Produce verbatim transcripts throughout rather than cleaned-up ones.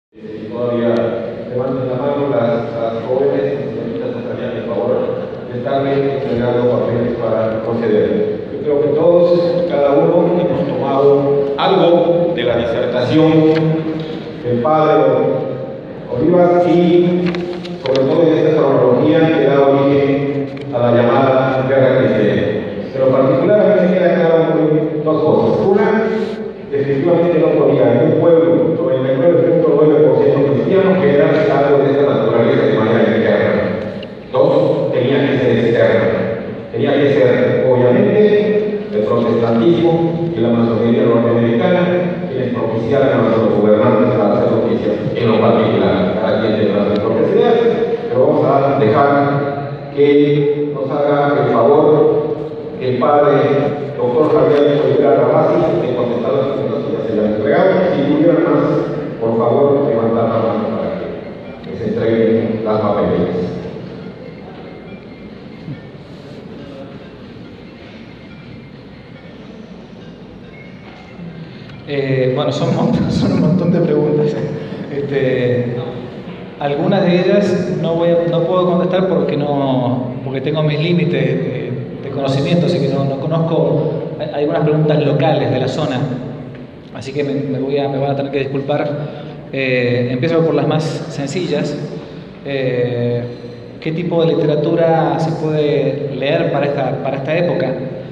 Eh, todavía levanten la mano las, las jóvenes y señoritas estarían en favor de estarle entregando papeles para conceder. Yo creo que todos, cada uno, hemos tomado algo de la disertación del padre Olivas y sobre todo de esta cronología que da origen a la llamada guerra cristera. Pero particularmente queda claro dos cosas. Una, definitivamente no podía en un pueblo noventa y nueve punto nueve por ciento cristiano que era algo de esta naturaleza de manera interna. Dos, tenía que ser externa. Tenía que ser, obviamente, el protestantismo y la masonería norteamericana quienes propiciaran a nuestros gobernantes para hacer lo que hicieron. En lo particular, cada quien tendrá sus propias ideas, pero vamos a dejar que nos haga el favor el padre doctor Javier Olivera Rabasi de contestar las preguntas que ya se le han entregado. Si tuvieran más, por favor, levantar la mano para que se entreguen las papeletas. Eh, bueno, son un, montón, son un montón de preguntas. Este, algunas de ellas no, voy a, no puedo contestar porque, no, porque tengo mis límites de, de conocimiento, así que no, no conozco. Hay algunas preguntas locales de la zona, así que me, me, voy a, me van a tener que disculpar. Eh, empiezo por las más sencillas. Eh, ¿Qué tipo de literatura se puede leer para esta, para esta época?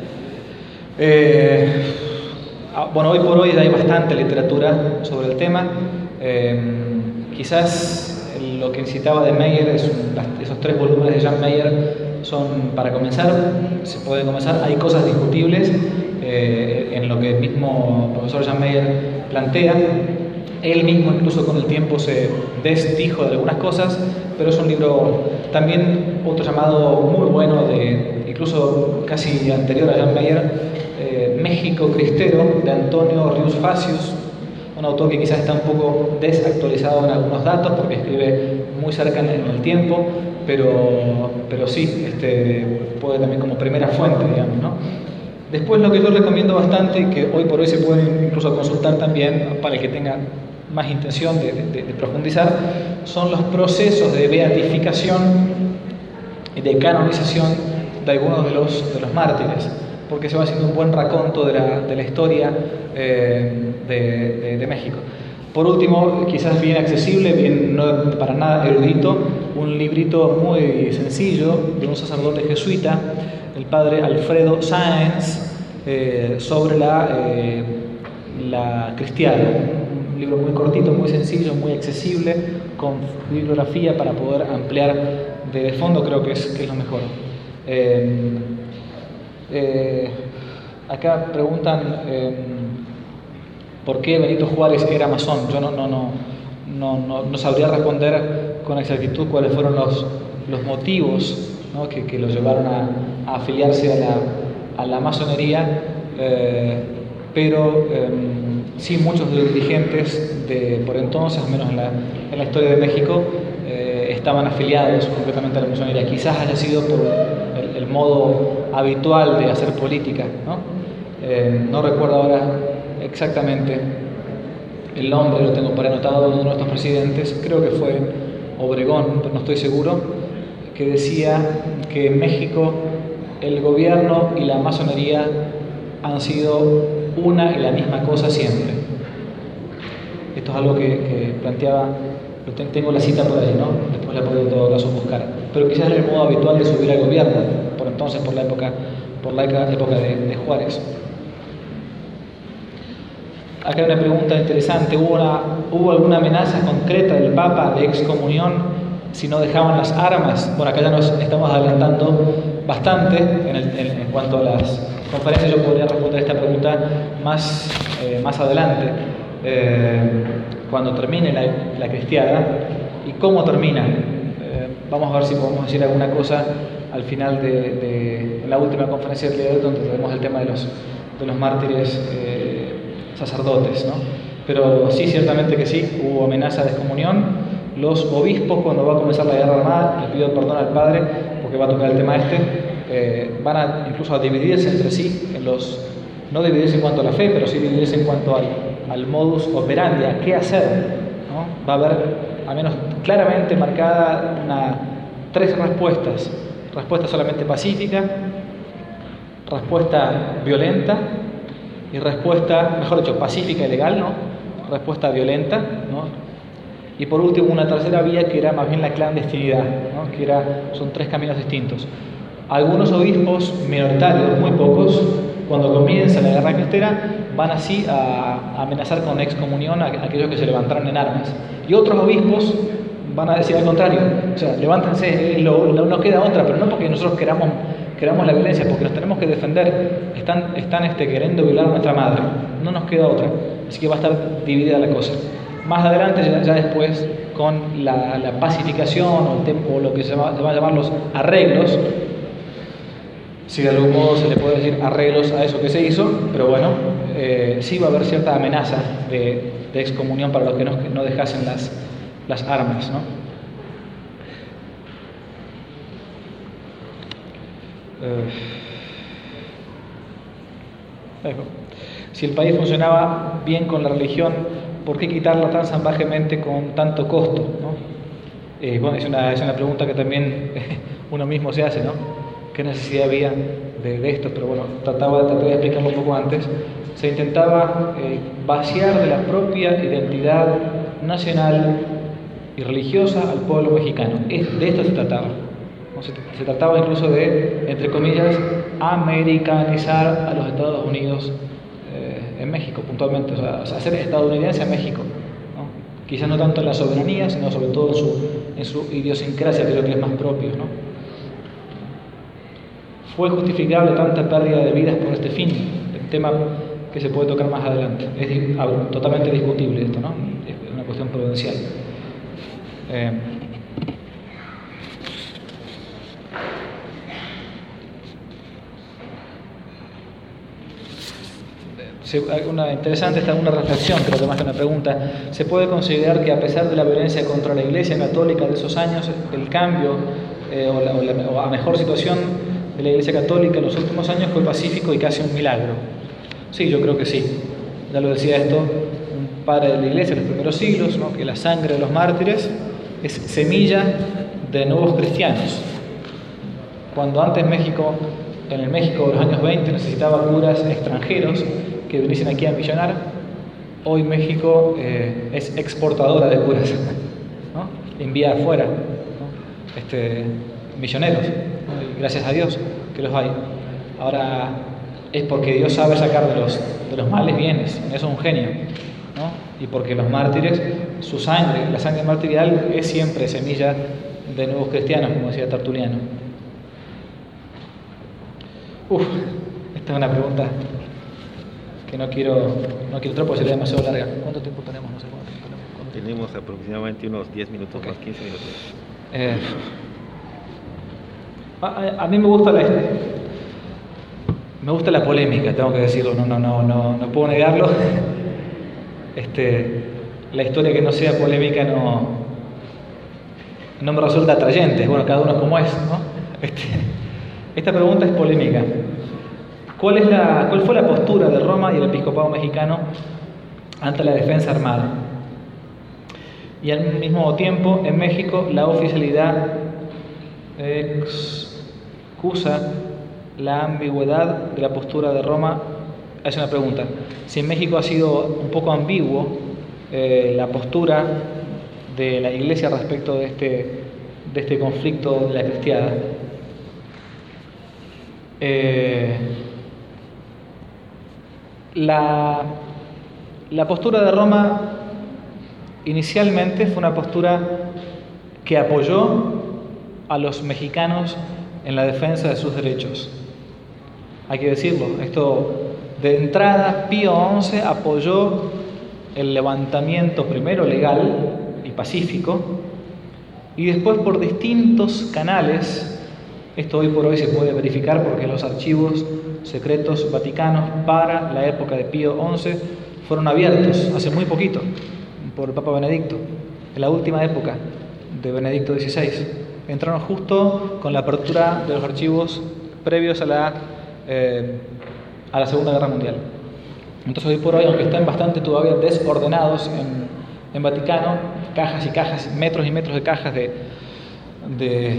Eh, bueno, hoy por hoy hay bastante literatura sobre el tema. Eh, quizás lo que citaba de Meyer, es un, esos tres volúmenes de Jan Meyer, son para comenzar, se puede comenzar. Hay cosas discutibles eh, en lo que el mismo profesor Jan Meyer plantea. Él mismo incluso con el tiempo se desdijo de algunas cosas, pero es un libro también, otro llamado muy bueno, de, incluso casi anterior a Jan Meyer, eh, México Cristero, de Antonio Rius Facius, un autor que quizás está un poco desactualizado en algunos datos porque escribe muy cerca en el tiempo, pero, pero sí, este, puede también como primera fuente, digamos, ¿no? Después lo que yo recomiendo bastante, que hoy por hoy se puede incluso consultar también para el que tenga más intención de, de, de profundizar, son los procesos de beatificación y de canonización de algunos de los, de los mártires, porque se va haciendo un buen raconto de la, de la historia eh, de, de, de México. Por último, quizás bien accesible, bien no para nada erudito, un librito muy sencillo de un sacerdote jesuita, el padre Alfredo Sáenz, eh, sobre la, eh, la cristiana. Un libro muy cortito, muy sencillo, muy accesible, con bibliografía para poder ampliar de fondo, creo que es, que es lo mejor. Eh, eh, acá preguntan eh, por qué Benito Juárez era masón. Yo no, no, no, no, no, no sabría responder con exactitud cuáles fueron los, los motivos, ¿no? que, que lo llevaron a, a afiliarse a la, a la masonería, eh, pero eh, sí muchos de los dirigentes de por entonces, al menos en la, en la historia de México, eh, estaban afiliados completamente a la masonería. Quizás haya sido por el, el modo habitual de hacer política, ¿no? Eh, no recuerdo ahora exactamente el nombre, lo tengo por anotado, de uno de nuestros presidentes, creo que fue Obregón, pero no estoy seguro, que decía que en México el gobierno y la masonería han sido una y la misma cosa siempre. Esto es algo que, que planteaba, tengo la cita por ahí, ¿no? Después la puedo en todo caso buscar. Pero quizás era el modo habitual de subir al gobierno, por entonces, por la época, por la época de, de Juárez. Acá hay una pregunta interesante. ¿Hubo, una, ¿Hubo alguna amenaza concreta del Papa de excomunión si no dejaban las armas? Bueno, acá ya nos estamos adelantando bastante en, el, en, en cuanto a las conferencias. Yo podría responder esta pregunta más, eh, más adelante, eh, cuando termine la, la cristiada. ¿Y cómo termina? Eh, vamos a ver si podemos decir alguna cosa al final de, de, de la última conferencia del día de hoy, donde tenemos el tema de los, de los mártires eh, sacerdotes, ¿no? Pero sí, ciertamente que sí, hubo amenaza de excomunión. Los obispos, cuando va a comenzar la guerra armada, le pido perdón al padre porque va a tocar el tema este, eh, van a incluso a dividirse entre sí, en los, no dividirse en cuanto a la fe, pero sí dividirse en cuanto al, al modus operandi, a qué hacer, ¿no? va a haber, al menos claramente marcada, una, tres respuestas. Respuesta solamente pacífica, respuesta violenta y respuesta, mejor dicho, pacífica y legal, ¿no? Respuesta violenta, ¿no? Y por último, una tercera vía que era más bien la clandestinidad, ¿no? Que era, son tres caminos distintos. Algunos obispos minoritarios, muy pocos, cuando comienza la guerra cristera, van así a, a amenazar con excomunión a aquellos que se levantaron en armas. Y otros obispos van a decir al contrario, o sea, levántense, lo, lo, no queda otra, pero no porque nosotros queramos, queramos la violencia, porque nos tenemos que defender, están, están este, queriendo violar a nuestra madre, no nos queda otra, así que va a estar dividida la cosa. Más adelante, ya, ya después, con la, la pacificación o, el tempo, o lo que se va, se va a llamar los arreglos, si de algún modo se le puede decir arreglos a eso que se hizo, pero bueno, eh, sí va a haber cierta amenaza de, de excomunión para los que no, que no dejasen las, las armas, ¿no? Eh, si el país funcionaba bien con la religión, ¿por qué quitarla tan salvajemente con tanto costo, ¿no? Eh, bueno, es una, es una pregunta que también uno mismo se hace, ¿no? ¿Qué necesidad había de, de esto? Pero bueno, trataba, trataba de explicarlo un poco antes. Se intentaba eh, vaciar de la propia identidad nacional y religiosa al pueblo mexicano. Es, de esto se trataba. ¿No? Se, se trataba incluso de, entre comillas, americanizar a los Estados Unidos eh, en México, puntualmente. O sea, hacer estadounidense a México, ¿no? Quizás no tanto en la soberanía, sino sobre todo en su, en su idiosincrasia, que creo que es más propio, ¿no? ¿Fue justificable tanta pérdida de vidas por este fin? El tema que se puede tocar más adelante. Es totalmente discutible esto, ¿no? Es una cuestión prudencial. Eh, una interesante está una reflexión, creo que más que una pregunta. ¿Se puede considerar que a pesar de la violencia contra la Iglesia Católica de esos años, el cambio eh, o, la, o, la, o la mejor situación de la Iglesia Católica en los últimos años fue pacífico y casi un milagro? Sí, yo creo que sí. Ya lo decía esto un padre de la Iglesia en los primeros siglos, ¿no? Que la sangre de los mártires es semilla de nuevos cristianos. Cuando antes México, en el México de los años veinte, necesitaba curas extranjeros que viniesen aquí a misionar, hoy México eh, es exportadora de curas, ¿no? Envía afuera, ¿no? este, misioneros, ¿no? Y gracias a Dios que los hay. Ahora es porque Dios sabe sacar de los, de los males bienes, eso es un genio, ¿no? Y porque los mártires, su sangre, la sangre martirial es siempre semilla de nuevos cristianos, como decía Tertuliano. Uf, esta es una pregunta que no quiero no quiero entrar porque sería demasiado larga. ¿Cuánto tiempo tenemos? No sé cuánto tiempo tenemos. ¿Cuánto tenemos tiempo? Aproximadamente unos diez minutos, okay. Más quince minutos. Eh, a, a mí me gusta la me gusta la polémica, tengo que decirlo, no no no no no puedo negarlo. Este, la historia que no sea polémica no no me resulta atrayente. Bueno, cada uno es como es, ¿no? Este, esta pregunta es polémica. ¿Cuál, es la, ¿Cuál fue la postura de Roma y el episcopado mexicano ante la defensa armada? Y al mismo tiempo, en México, la oficialidad excusa la ambigüedad de la postura de Roma. Hace una pregunta. Si en México ha sido un poco ambiguo eh, la postura de la Iglesia respecto de este, de este conflicto de la cristiada. Eh, La, la postura de Roma inicialmente fue una postura que apoyó a los mexicanos en la defensa de sus derechos. Hay que decirlo, esto de entrada Pío once apoyó el levantamiento primero legal y pacífico y después por distintos canales. Esto hoy por hoy se puede verificar porque los archivos secretos vaticanos para la época de Pío once fueron abiertos hace muy poquito por el Papa Benedicto, en la última época de Benedicto dieciséis. Entraron justo con la apertura de los archivos previos a la, eh, a la Segunda Guerra Mundial. Entonces hoy por hoy, aunque están bastante todavía desordenados en, en Vaticano, cajas y cajas, metros y metros de cajas de, de,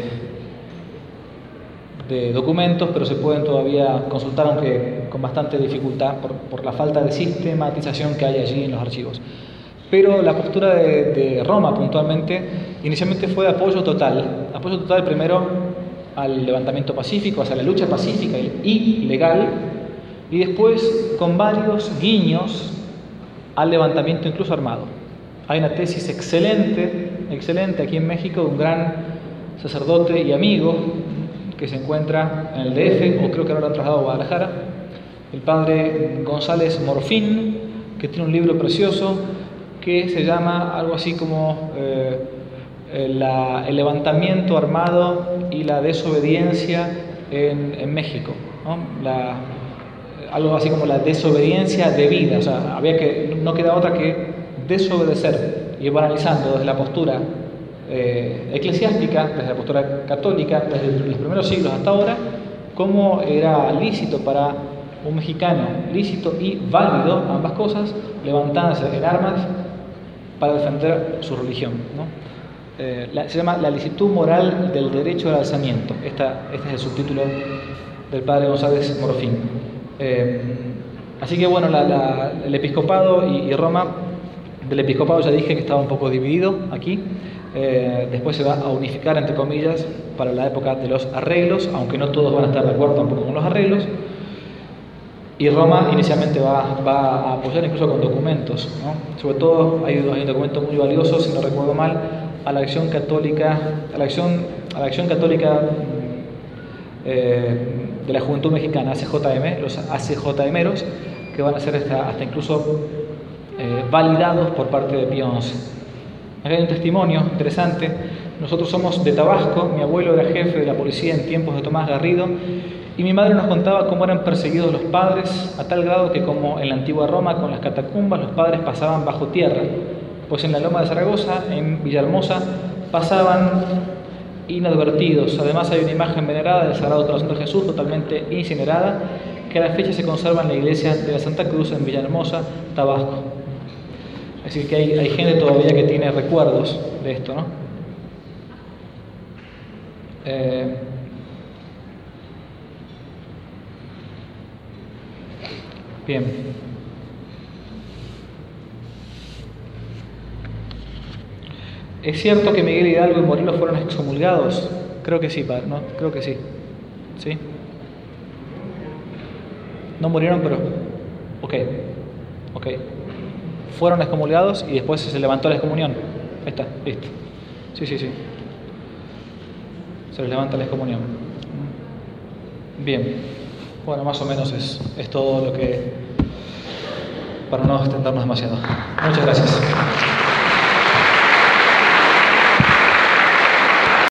de documentos, pero se pueden todavía consultar, aunque con bastante dificultad por, por la falta de sistematización que hay allí en los archivos. Pero la postura de, de Roma puntualmente inicialmente fue de apoyo total, apoyo total primero al levantamiento pacífico, hacia la lucha pacífica y legal, y después con varios guiños al levantamiento incluso armado. Hay una tesis excelente, excelente aquí en México de un gran sacerdote y amigo que se encuentra en el D F, o creo que ahora lo han trasladado a Guadalajara, el padre González Morfín, que tiene un libro precioso que se llama algo así como eh, la, el levantamiento armado y la desobediencia en, en México, ¿no? La, algo así como la desobediencia debida, o sea, había que, no queda otra que desobedecer, y va analizando desde la postura eh, eclesiástica, desde la postura católica, desde los primeros siglos hasta ahora, cómo era lícito para un mexicano, lícito y válido, ambas cosas, levantarse en armas para defender su religión, ¿no? Eh, la, se llama La licitud moral del derecho al alzamiento. Esta, este es el subtítulo del padre González Morfín. Eh, así que bueno, la, la, el episcopado y, y Roma, del episcopado ya dije que estaba un poco dividido aquí. Eh, después se va a unificar, entre comillas, para la época de los arreglos, aunque no todos van a estar de acuerdo tampoco con los arreglos. Y Roma inicialmente va, va a apoyar incluso con documentos, ¿no? Sobre todo hay, hay un documento muy valioso, si no recuerdo mal, a la acción católica, a la acción, a la acción católica eh, de la Juventud Mexicana, A C J M, los A C J Meros, que van a ser hasta, hasta incluso eh, validados por parte de Pío once. Acá hay un testimonio interesante. Nosotros somos de Tabasco, mi abuelo era jefe de la policía en tiempos de Tomás Garrido, y mi madre nos contaba cómo eran perseguidos los padres, a tal grado que, como en la antigua Roma con las catacumbas, los padres pasaban bajo tierra, pues en la Loma de Zaragoza, en Villahermosa, pasaban inadvertidos. Además hay una imagen venerada del Sagrado Corazón de Jesús, totalmente incinerada, que a la fecha se conserva en la iglesia de la Santa Cruz en Villahermosa, Tabasco. Es decir, que hay, hay gente todavía que tiene recuerdos de esto, ¿no? Eh, bien. ¿Es cierto que Miguel Hidalgo y Morelos fueron excomulgados? Creo que sí, padre, ¿no? Creo que sí. ¿Sí? No murieron, pero... Ok. Ok. Fueron excomulgados y después se levantó la excomunión. Ahí está, listo. Sí, sí, sí. Se les levanta la excomunión. Bien. Bueno, más o menos es, es todo lo que... para no extendernos demasiado. Muchas gracias.